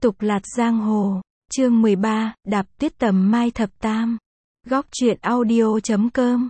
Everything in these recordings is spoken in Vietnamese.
Tục lạt giang hồ, chương 13, đạp tuyết tầm mai thập tam. Góc truyện audio.com.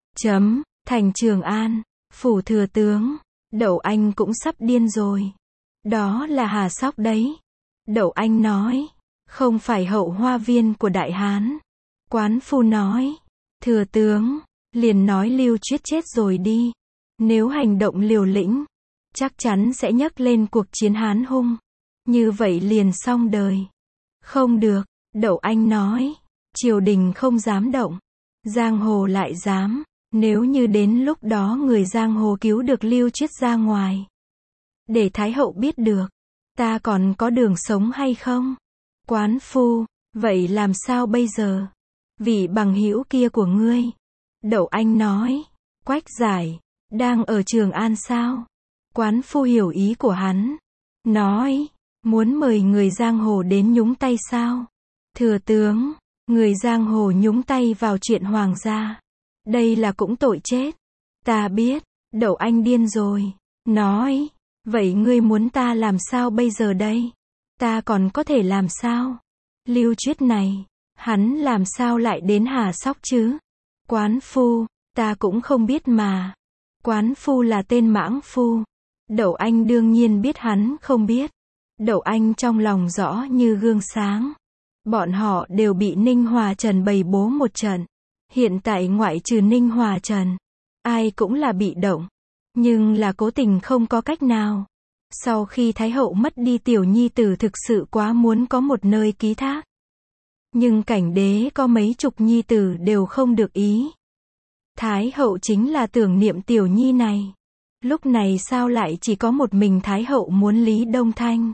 Thành Trường An, phủ thừa tướng. Đậu Anh cũng sắp điên rồi. Đó là Hà Sóc đấy. Đậu Anh nói, không phải hậu hoa viên của Đại Hán. Quán phu nói, thừa tướng, liền nói Lưu Chuyết chết rồi đi. Nếu hành động liều lĩnh, chắc chắn sẽ nhấc lên cuộc chiến Hán hung. Như vậy liền xong đời. Không được, Đậu Anh nói, triều đình không dám động, giang hồ lại dám. Nếu như đến lúc đó người giang hồ cứu được Lưu Chuyết ra ngoài, để Thái hậu biết được, ta còn có đường sống hay không? Quán phu, vậy làm sao bây giờ? Vị bằng hữu kia của ngươi. Đậu Anh nói, Quách Giải, đang ở Trường An sao? Quán phu hiểu ý của hắn. Nói, muốn mời người giang hồ đến nhúng tay sao? Thừa tướng, người giang hồ nhúng tay vào chuyện hoàng gia, đây là cũng tội chết. Ta biết, Đậu Anh điên rồi. Nói, vậy ngươi muốn ta làm sao bây giờ đây? Ta còn có thể làm sao? Lưu Chuyết này, hắn làm sao lại đến Hà Sóc chứ? Quán phu, ta cũng không biết mà. Quán phu là tên mãng phu. Đậu Anh đương nhiên biết hắn không biết. Đậu Anh trong lòng rõ như gương sáng. Bọn họ đều bị Ninh Hòa Trần bày bố một trận. Hiện tại ngoại trừ Ninh Hòa Trần, ai cũng là bị động. Nhưng là cố tình không có cách nào. Sau khi Thái hậu mất đi tiểu nhi tử thực sự quá muốn có một nơi ký thác. Nhưng cảnh đế có mấy chục nhi tử đều không được ý. Thái hậu chính là tưởng niệm tiểu nhi này. Lúc này sao lại chỉ có một mình Thái hậu muốn Lý Đông Thanh?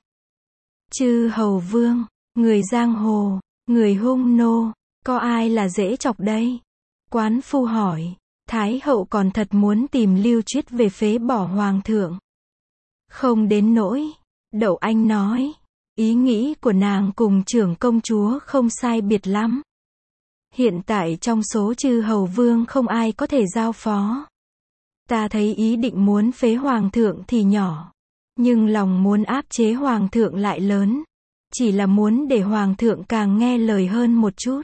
Chư hầu vương, người giang hồ, người hung nô, có ai là dễ chọc đây? Quán phu hỏi, Thái hậu còn thật muốn tìm Lưu Chuyết về phế bỏ hoàng thượng. Không đến nỗi, Đậu Anh nói, ý nghĩ của nàng cùng trưởng công chúa không sai biệt lắm. Hiện tại trong số chư hầu vương không ai có thể giao phó. Ta thấy ý định muốn phế hoàng thượng thì nhỏ, nhưng lòng muốn áp chế hoàng thượng lại lớn. Chỉ là muốn để hoàng thượng càng nghe lời hơn một chút.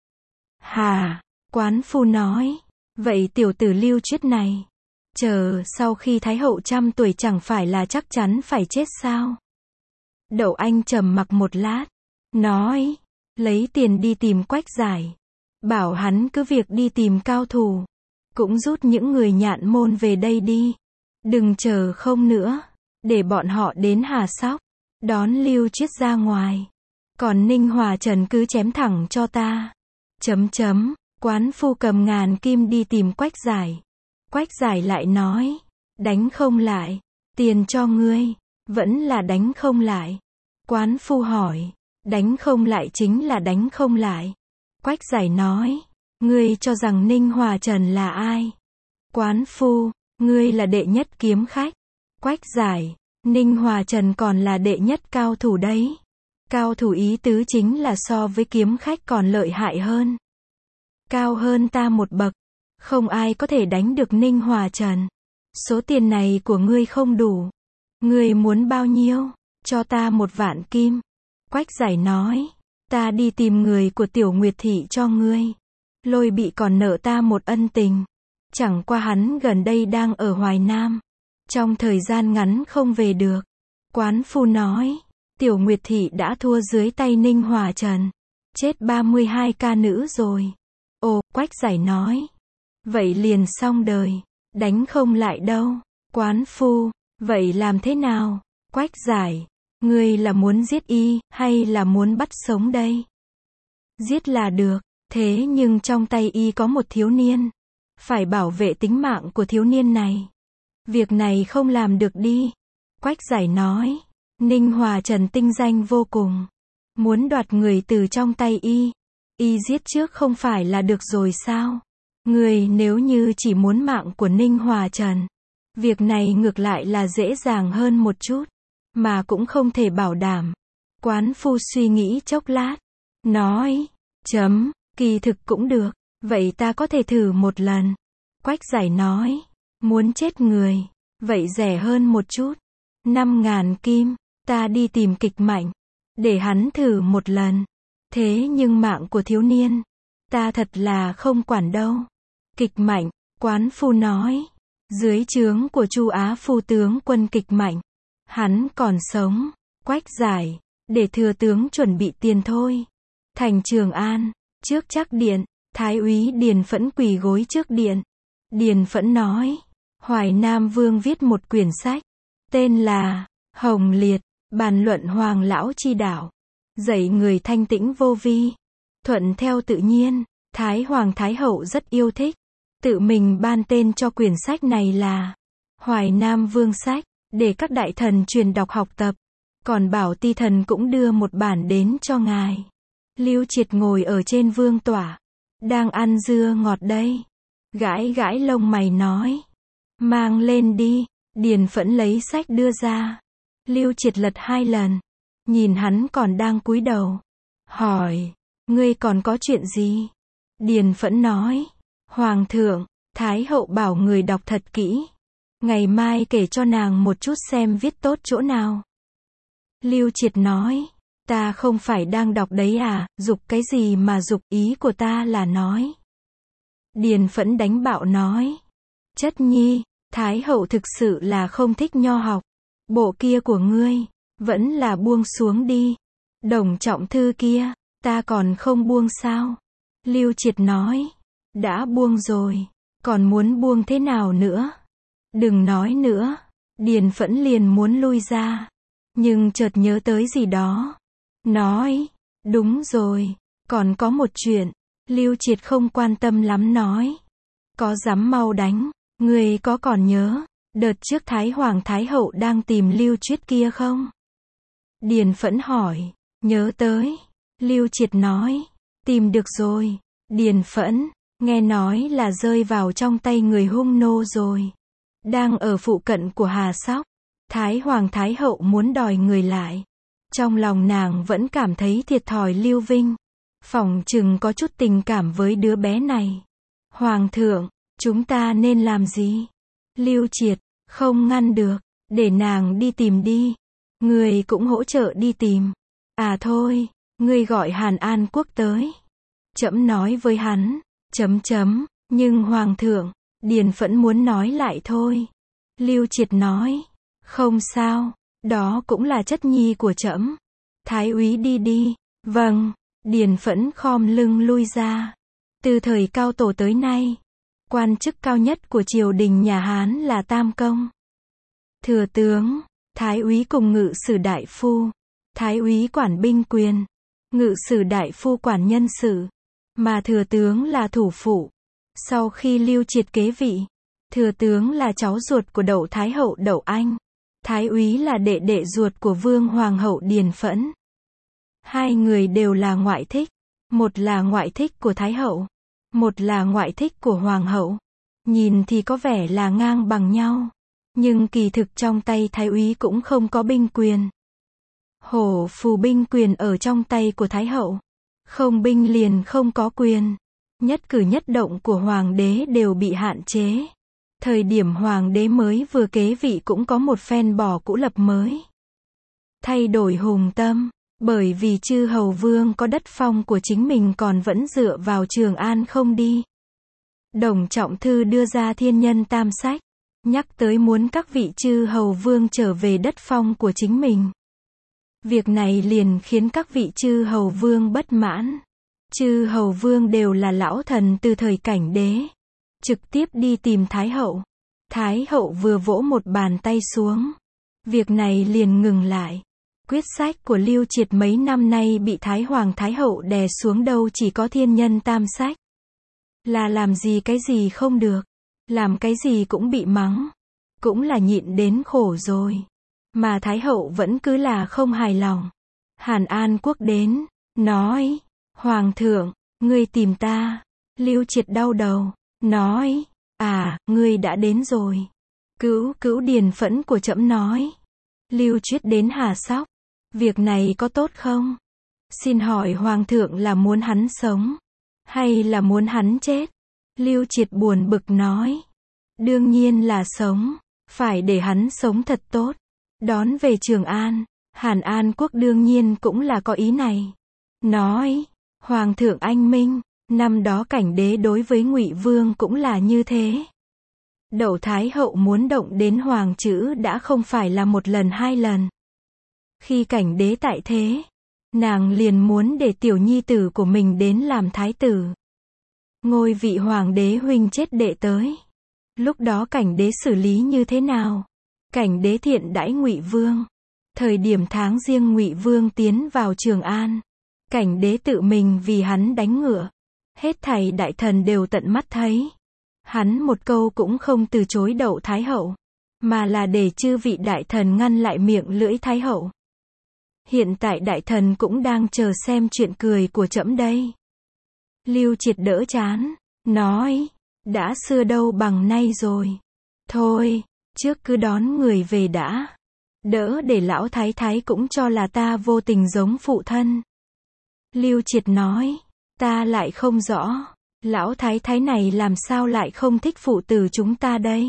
Hà, quán phu nói, vậy tiểu tử Lưu Chuyết này, chờ sau khi Thái hậu 100 tuổi chẳng phải là chắc chắn phải chết sao? Đậu Anh trầm mặc một lát, nói, lấy tiền đi tìm Quách Giải, bảo hắn cứ việc đi tìm cao thủ, cũng rút những người nhạn môn về đây đi, đừng chờ không nữa, để bọn họ đến Hà Sóc, đón Lưu Chuyết ra ngoài, còn Ninh Hòa Trần cứ chém thẳng cho ta. Quán phu cầm 1000 kim đi tìm Quách Giải. Quách Giải lại nói, đánh không lại, tiền cho ngươi, vẫn là đánh không lại. Quán phu hỏi, đánh không lại chính là đánh không lại. Quách Giải nói, ngươi cho rằng Ninh Hòa Trần là ai? Quán phu, ngươi là đệ nhất kiếm khách. Quách Giải, Ninh Hòa Trần còn là đệ nhất cao thủ đấy. Cao thủ ý tứ chính là so với kiếm khách còn lợi hại hơn. Cao hơn ta một bậc. Không ai có thể đánh được Ninh Hòa Trần. Số tiền này của ngươi không đủ. Ngươi muốn bao nhiêu? Cho ta 1.000.000 kim. Quách Giải nói, ta đi tìm người của Tiểu Nguyệt Thị cho ngươi. Lôi Bị còn nợ ta một ân tình. Chẳng qua hắn gần đây đang ở Hoài Nam. Trong thời gian ngắn không về được. Quán phu nói, Tiểu Nguyệt Thị đã thua dưới tay Ninh Hòa Trần. Chết 32 ca nữ rồi. Ồ, Quách Giải nói. Vậy liền xong đời. Đánh không lại đâu. Quán phu, vậy làm thế nào? Quách Giải, ngươi là muốn giết y, hay là muốn bắt sống đây? Giết là được, thế nhưng trong tay y có một thiếu niên. Phải bảo vệ tính mạng của thiếu niên này. Việc này không làm được đi. Quách Giải nói, Ninh Hòa Trần tinh danh vô cùng. Muốn đoạt người từ trong tay y giết trước không phải là được rồi sao? Người nếu như chỉ muốn mạng của Ninh Hòa Trần, việc này ngược lại là dễ dàng hơn một chút, mà cũng không thể bảo đảm. Quán phu suy nghĩ chốc lát, nói, kỳ thực cũng được, vậy ta có thể thử một lần. Quách Giải nói, muốn chết người, vậy rẻ hơn một chút, 5.000 kim, ta đi tìm Kịch Mạnh. để hắn thử một lần. Thế nhưng mạng của thiếu niên, ta thật là không quản đâu. Kịch Mạnh, Quán Phu nói, dưới trướng của Chu Á Phu tướng quân Kịch Mạnh, hắn còn sống. Quách giải, để thừa tướng chuẩn bị tiền thôi. Thành Trường An, trước Trác điện, Thái úy Điền Phẫn quỳ gối trước điện. Điền Phẫn nói, Hoài Nam Vương viết một quyển sách, tên là Hồng Liệt, bàn luận hoàng lão chi đạo, dạy người thanh tĩnh vô vi, thuận theo tự nhiên. Thái Hoàng Thái Hậu rất yêu thích, tự mình ban tên cho quyển sách này là Hoài Nam Vương sách, để các đại thần truyền đọc học tập. Còn bảo Ti thần cũng đưa một bản đến cho ngài. Lưu Triệt ngồi ở trên vương tọa, đang ăn dưa ngọt đây. Gãi gãi lông mày nói, mang lên đi. Điền Phẫn lấy sách đưa ra. Lưu Triệt lật 2 lần, nhìn hắn còn đang cúi đầu, hỏi, ngươi còn có chuyện gì? Điền Phẫn nói, Hoàng thượng, Thái Hậu bảo người đọc thật kỹ, ngày mai kể cho nàng một chút xem viết tốt chỗ nào. Lưu Triệt nói, ta không phải đang đọc đấy à, giục cái gì mà giục, ý của ta là nói. Điền Phẫn đánh bạo nói, Chất nhi, Thái Hậu thực sự là không thích nho học, bộ kia của ngươi, vẫn là buông xuống đi. Đồng Trọng Thư kia, ta còn không buông sao? Lưu Triệt nói, đã buông rồi, còn muốn buông thế nào nữa? Đừng nói nữa. Điền Phẫn liền muốn lui ra, nhưng chợt nhớ tới gì đó, nói, đúng rồi, còn có một chuyện. Lưu Triệt không quan tâm lắm nói, có dám mau đánh, ngươi có còn nhớ, đợt trước Thái Hoàng Thái Hậu đang tìm Lưu Triết kia không? Điền Phẫn hỏi, nhớ tới. Lưu Triệt nói, tìm được rồi. Điền Phẫn, nghe nói là rơi vào trong tay người hung nô rồi, đang ở phụ cận của Hà Sóc. Thái Hoàng Thái Hậu muốn đòi người lại. Trong lòng nàng vẫn cảm thấy thiệt thòi Lưu Vinh, phỏng chừng có chút tình cảm với đứa bé này. Hoàng thượng, chúng ta nên làm gì? Lưu Triệt, không ngăn được, để nàng đi tìm đi. Người cũng hỗ trợ đi tìm. À thôi, ngươi gọi Hàn An Quốc tới. Trẫm nói với hắn, nhưng Hoàng thượng, Điền Phẫn muốn nói lại thôi. Lưu Triệt nói, không sao, đó cũng là chất nhi của trẫm. Thái úy đi đi. Vâng. Điền Phẫn khom lưng lui ra. Từ thời Cao Tổ tới nay, quan chức cao nhất của triều đình nhà Hán là Tam Công, thừa tướng, thái úy cùng ngự sử đại phu. Thái úy quản binh quyền, ngự sử đại phu quản nhân sự, mà thừa tướng là thủ phụ. Sau khi Lưu Triệt kế vị, thừa tướng là cháu ruột của Đậu Thái Hậu Đậu Anh, thái úy là đệ đệ ruột của Vương Hoàng hậu Điền Phẫn. Hai người đều là ngoại thích, một là ngoại thích của Thái Hậu, một là ngoại thích của Hoàng hậu. Nhìn thì có vẻ là ngang bằng nhau, nhưng kỳ thực trong tay thái úy cũng không có binh quyền. Hổ phù binh quyền ở trong tay của Thái Hậu, không binh liền không có quyền. Nhất cử nhất động của Hoàng đế đều bị hạn chế. Thời điểm Hoàng đế mới vừa kế vị cũng có một phen bỏ cũ lập mới, thay đổi hùng tâm. Bởi vì chư hầu vương có đất phong của chính mình còn vẫn dựa vào Trường An không đi. Đồng Trọng Thư đưa ra Thiên Nhân Tam Sách, nhắc tới muốn các vị chư hầu vương trở về đất phong của chính mình. Việc này liền khiến các vị chư hầu vương bất mãn. Chư hầu vương đều là lão thần từ thời Cảnh Đế, trực tiếp đi tìm Thái Hậu. Thái Hậu vừa vỗ một bàn tay xuống, việc này liền ngừng lại. Quyết sách của Lưu Triệt mấy năm nay bị Thái Hoàng Thái Hậu đè xuống đâu chỉ có Thiên Nhân Tam Sách. Là làm gì cái gì không được, làm cái gì cũng bị mắng, cũng là nhịn đến khổ rồi. Mà Thái Hậu vẫn cứ là không hài lòng. Hàn An Quốc đến, nói, Hoàng thượng, ngươi tìm ta. Lưu Triệt đau đầu, nói, à, ngươi đã đến rồi. Cứu Điền Phẫn của trẫm nói. Lưu Triệt đến Hà Sóc. Việc này có tốt không? Xin hỏi Hoàng thượng là muốn hắn sống, hay là muốn hắn chết? Lưu Triệt buồn bực nói, đương nhiên là sống, phải để hắn sống thật tốt, đón về Trường An. Hàn An Quốc đương nhiên cũng là có ý này. Nói, Hoàng thượng anh minh, năm đó Cảnh đế đối với Ngụy Vương cũng là như thế. Đậu Thái hậu muốn động đến hoàng chữ đã không phải là một lần hai lần. Khi Cảnh đế tại thế, nàng liền muốn để tiểu nhi tử của mình đến làm thái tử. Ngôi vị hoàng đế huynh chết đệ tới. Lúc đó Cảnh đế xử lý như thế nào? Cảnh đế thiện đãi Ngụy Vương. Thời điểm tháng riêng Ngụy Vương tiến vào Trường An, Cảnh đế tự mình vì hắn đánh ngựa. Hết thảy đại thần đều tận mắt thấy. Hắn một câu cũng không từ chối Đậu Thái hậu, mà là để chư vị đại thần ngăn lại miệng lưỡi Thái hậu. Hiện tại đại thần cũng đang chờ xem chuyện cười của trẫm đây. Lưu Triệt đỡ chán, nói, đã xưa đâu bằng nay rồi. Thôi, trước cứ đón người về đã. Đỡ để lão thái thái cũng cho là ta vô tình giống phụ thân. Lưu Triệt nói, ta lại không rõ, lão thái thái này làm sao lại không thích phụ tử chúng ta đây.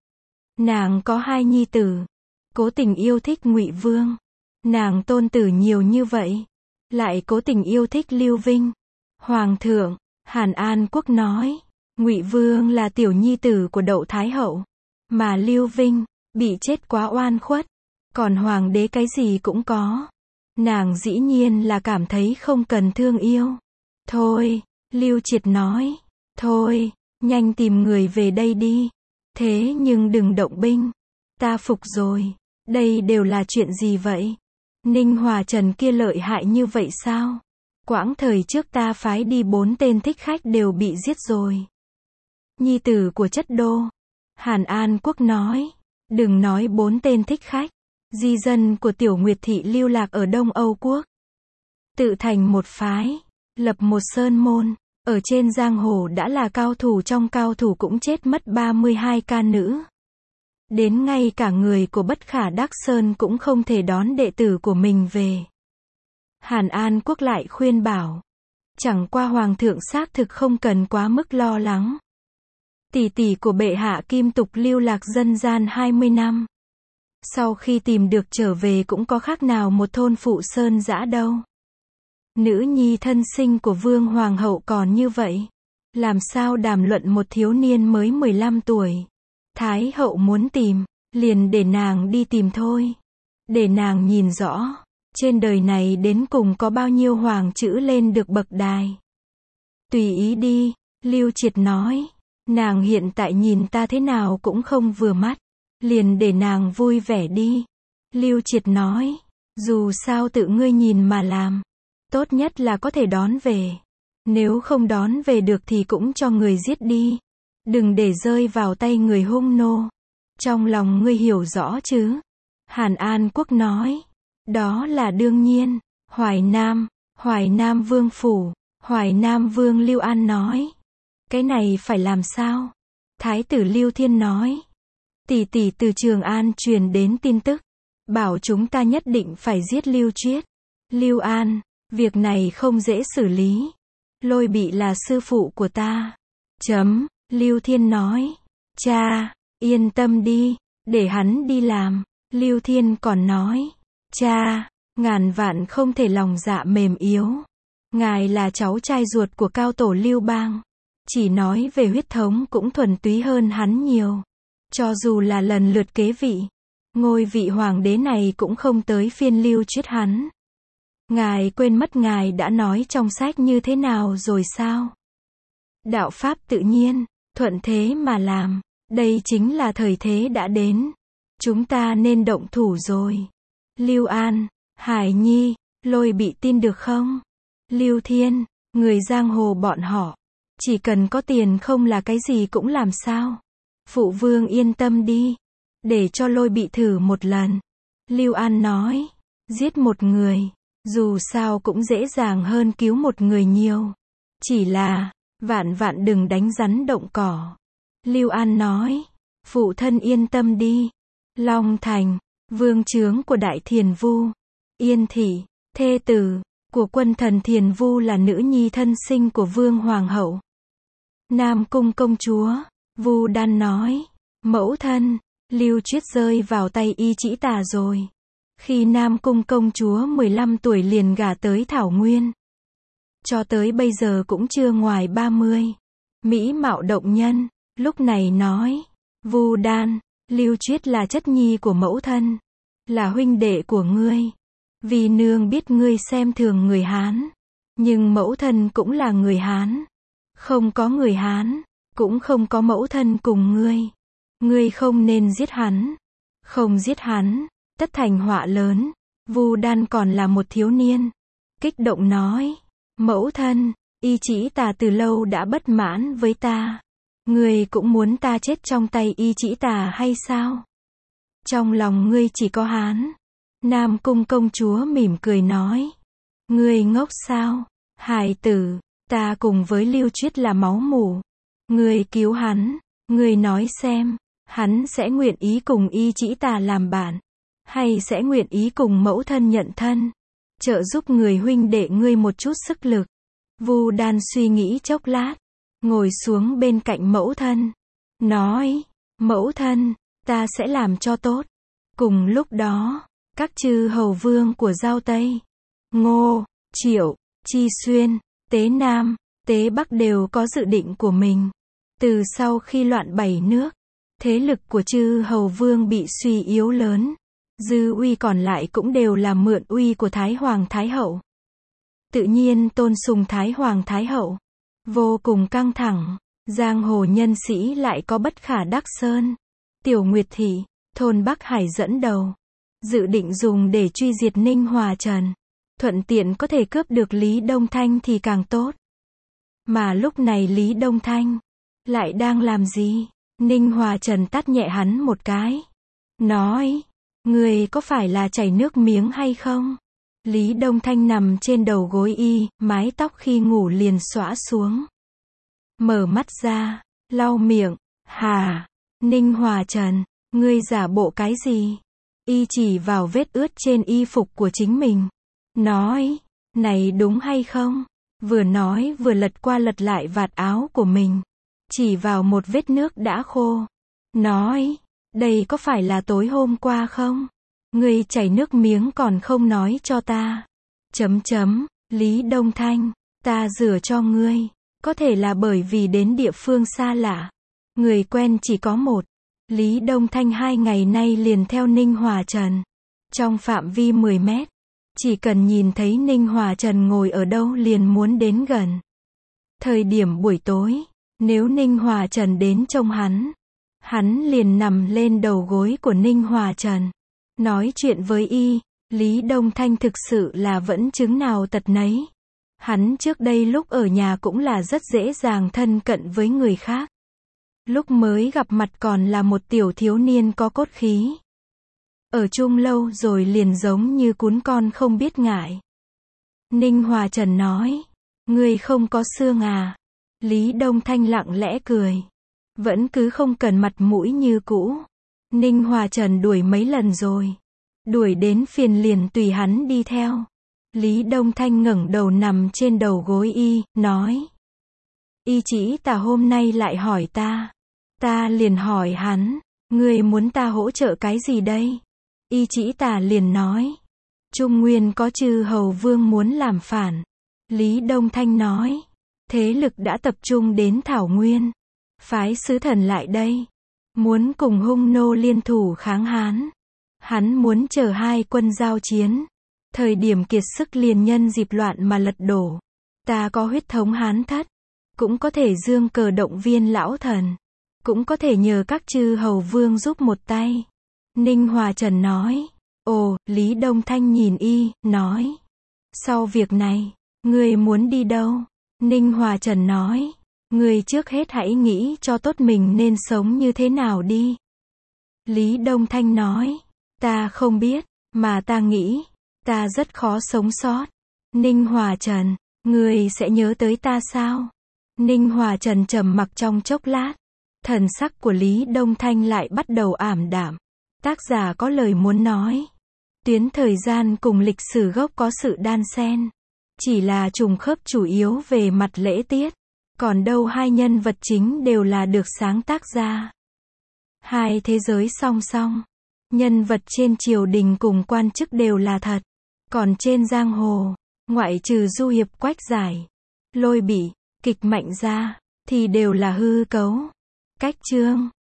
Nàng có hai nhi tử, cố tình yêu thích Ngụy Vương. Nàng tôn tử nhiều như vậy, lại cố tình yêu thích Lưu Vinh. Hoàng thượng, Hàn An Quốc nói, Ngụy Vương là tiểu nhi tử của Đậu Thái hậu, mà Lưu Vinh bị chết quá oan khuất, còn hoàng đế cái gì cũng có. Nàng dĩ nhiên là cảm thấy không cần thương yêu. Thôi, Lưu Triệt nói, thôi, nhanh tìm người về đây đi. Thế nhưng đừng động binh. Ta phục rồi. Đây đều là chuyện gì vậy? Ninh Hòa Trần kia lợi hại như vậy sao? Quãng thời trước ta phái đi 4 tên thích khách đều bị giết rồi. Nhi tử của Chất Đô. Hàn An Quốc nói, đừng nói 4 tên thích khách. Di dân của Tiểu Nguyệt Thị lưu lạc ở Đông Âu Quốc. Tự thành một phái, lập một sơn môn, ở trên giang hồ đã là cao thủ trong cao thủ cũng chết mất 32 ca nữ. Đến ngay cả người của Bất Khả Đắc Sơn cũng không thể đón đệ tử của mình về. Hàn An Quốc lại khuyên bảo, chẳng qua hoàng thượng xác thực không cần quá mức lo lắng. Tỷ tỷ của bệ hạ Kim Tục lưu lạc dân gian 20 năm. Sau khi tìm được trở về cũng có khác nào một thôn phụ sơn dã đâu. Nữ nhi thân sinh của Vương Hoàng hậu còn như vậy. Làm sao đàm luận một thiếu niên mới 15 tuổi. Thái hậu muốn tìm, liền để nàng đi tìm thôi. Để nàng nhìn rõ, trên đời này đến cùng có bao nhiêu hoàng chữ lên được bậc đài. Tùy ý đi, Lưu Triệt nói. Nàng hiện tại nhìn ta thế nào cũng không vừa mắt. Liền để nàng vui vẻ đi. Lưu Triệt nói, dù sao tự ngươi nhìn mà làm. Tốt nhất là có thể đón về. Nếu không đón về được thì cũng cho người giết đi. Đừng để rơi vào tay người hung nô. Trong lòng ngươi hiểu rõ chứ? Hàn An Quốc nói, đó là đương nhiên. Hoài Nam Vương Phủ. Hoài Nam Vương Lưu An nói, cái này phải làm sao? Thái tử Lưu Thiên nói, tỷ tỷ từ Trường An truyền đến tin tức, bảo chúng ta nhất định phải giết Lưu Triết. Lưu An, việc này không dễ xử lý. Lôi Bị là sư phụ của ta. Lưu Thiên nói, cha, yên tâm đi, để hắn đi làm. Lưu Thiên còn nói, cha, ngàn vạn không thể lòng dạ mềm yếu. Ngài là cháu trai ruột của cao tổ Lưu Bang. Chỉ nói về huyết thống cũng thuần túy hơn hắn nhiều. Cho dù là lần lượt kế vị, ngôi vị hoàng đế này cũng không tới phiên Lưu Triết hắn. Ngài quên mất ngài đã nói trong sách như thế nào rồi sao? Đạo pháp tự nhiên, thuận thế mà làm. Đây chính là thời thế đã đến. Chúng ta nên động thủ rồi. Lưu An, Hải Nhi, Lôi Bị tin được không? Lưu Thiên, người giang hồ bọn họ, chỉ cần có tiền không là cái gì cũng làm sao? Phụ vương yên tâm đi, để cho Lôi Bị thử một lần. Lưu An nói, giết một người, dù sao cũng dễ dàng hơn cứu một người nhiều. Chỉ là, vạn vạn đừng đánh rắn động cỏ. Lưu An nói, phụ thân yên tâm đi. Long Thành, vương trướng của Đại Thiền Vu. Yên Thị, thê tử của quân thần Thiền Vu là nữ nhi thân sinh của Vương Hoàng hậu. Nam Cung công chúa. Vu Đan nói, mẫu thân, Lưu Triết rơi vào tay Y Trĩ Tà rồi. Khi Nam Cung công chúa 15 tuổi liền gả tới Thảo Nguyên. Cho tới bây giờ cũng chưa ngoài 30. Mỹ mạo động nhân, lúc này nói, Vu Đan, Lưu Chuyết là chất nhi của mẫu thân, là huynh đệ của ngươi. Vì nương biết ngươi xem thường người Hán, nhưng mẫu thân cũng là người Hán. Không có người Hán, cũng không có mẫu thân cùng ngươi. Ngươi không nên giết hắn. Không giết hắn, tất thành họa lớn. Vu Đan còn là một thiếu niên. Kích động nói, mẫu thân, Y Chỉ Tà từ lâu đã bất mãn với ta. Ngươi cũng muốn ta chết trong tay Y Chỉ Tà hay sao? Trong lòng ngươi chỉ có hắn. Nam Cung công chúa mỉm cười nói, ngươi ngốc sao? Hài tử, ta cùng với Lưu Chuyết là máu mủ. Ngươi cứu hắn, ngươi nói xem, hắn sẽ nguyện ý cùng Y Chỉ Tà làm bạn, hay sẽ nguyện ý cùng mẫu thân nhận thân, trợ giúp người huynh đệ ngươi một chút sức lực. Vu Đan suy nghĩ chốc lát, ngồi xuống bên cạnh mẫu thân, nói, mẫu thân, ta sẽ làm cho tốt. Cùng lúc đó, các chư hầu vương của Dao Tây, Ngô, Triệu, Chi Xuyên, Tế Nam, Tế Bắc đều có dự định của mình. Từ sau khi loạn 7 nước, thế lực của chư hầu vương bị suy yếu lớn. Dư uy còn lại cũng đều là mượn uy của Thái Hoàng Thái Hậu. Tự nhiên tôn sùng Thái Hoàng Thái Hậu. Vô cùng căng thẳng. Giang hồ nhân sĩ lại có Bất Khả Đắc Sơn, Tiểu Nguyệt Thị, thôn Bắc Hải dẫn đầu. Dự định dùng để truy diệt Ninh Hòa Trần. Thuận tiện có thể cướp được Lý Đông Thanh thì càng tốt. Mà lúc này Lý Đông Thanh lại đang làm gì? Ninh Hòa Trần tát nhẹ hắn một cái. Nói, ngươi có phải là chảy nước miếng hay không? Lý Đông Thanh nằm trên đầu gối y, mái tóc khi ngủ liền xõa xuống. Mở mắt ra, lau miệng, hà, Ninh Hòa Trần, ngươi giả bộ cái gì? Y chỉ vào vết ướt trên y phục của chính mình. Nói, này đúng hay không? Vừa nói vừa lật qua lật lại vạt áo của mình. Chỉ vào một vết nước đã khô. Nói, đây có phải là tối hôm qua không? Ngươi chảy nước miếng còn không nói cho ta. Lý Đông Thanh, ta rửa cho ngươi. Có thể là bởi vì đến địa phương xa lạ. Người quen chỉ có một. Lý Đông Thanh 2 ngày nay liền theo Ninh Hòa Trần. Trong phạm vi 10 mét. Chỉ cần nhìn thấy Ninh Hòa Trần ngồi ở đâu liền muốn đến gần. Thời điểm buổi tối, nếu Ninh Hòa Trần đến trông hắn liền nằm lên đầu gối của Ninh Hòa Trần. Nói chuyện với y, Lý Đông Thanh thực sự là vẫn chứng nào tật nấy. Hắn trước đây lúc ở nhà cũng là rất dễ dàng thân cận với người khác. Lúc mới gặp mặt còn là một tiểu thiếu niên có cốt khí. Ở chung lâu rồi liền giống như cún con không biết ngại. Ninh Hòa Trần nói, ngươi không có xương à? Lý Đông Thanh lặng lẽ cười. Vẫn cứ không cần mặt mũi như cũ. Ninh Hòa Trần đuổi mấy lần rồi. Đuổi đến phiền liền tùy hắn đi theo. Lý Đông Thanh ngẩng đầu nằm trên đầu gối y, nói. Y Chỉ Tà hôm nay lại hỏi ta. Ta liền hỏi hắn, ngươi muốn ta hỗ trợ cái gì đây? Y Chỉ Tà liền nói. Trung Nguyên có chư hầu vương muốn làm phản. Lý Đông Thanh nói. Thế lực đã tập trung đến Thảo Nguyên. Phái sứ thần lại đây. Muốn cùng Hung Nô liên thủ kháng Hán. Hắn muốn chờ hai quân giao chiến. Thời điểm kiệt sức liền nhân dịp loạn mà lật đổ. Ta có huyết thống Hán thất. Cũng có thể dương cờ động viên lão thần. Cũng có thể nhờ các chư hầu vương giúp một tay. Ninh Hòa Trần nói. Ồ, Lý Đông Thanh nhìn y, nói. Sau việc này, ngươi muốn đi đâu? Ninh Hòa Trần nói. Ngươi trước hết hãy nghĩ cho tốt mình nên sống như thế nào đi. Lý Đông Thanh nói. Ta không biết, mà ta nghĩ, ta rất khó sống sót. Ninh Hòa Trần, ngươi sẽ nhớ tới ta sao? Ninh Hòa Trần trầm mặc trong chốc lát. Thần sắc của Lý Đông Thanh lại bắt đầu ảm đạm. Tác giả có lời muốn nói. Tuyến thời gian cùng lịch sử gốc có sự đan xen. Chỉ là trùng khớp chủ yếu về mặt lễ tiết. Còn đâu hai nhân vật chính đều là được sáng tác ra. Hai thế giới song song. Nhân vật trên triều đình cùng quan chức đều là thật. Còn trên giang hồ, ngoại trừ du hiệp Quách Giải, Lôi Bỉ, kịch Mạnh ra, thì đều là hư cấu. Cách chương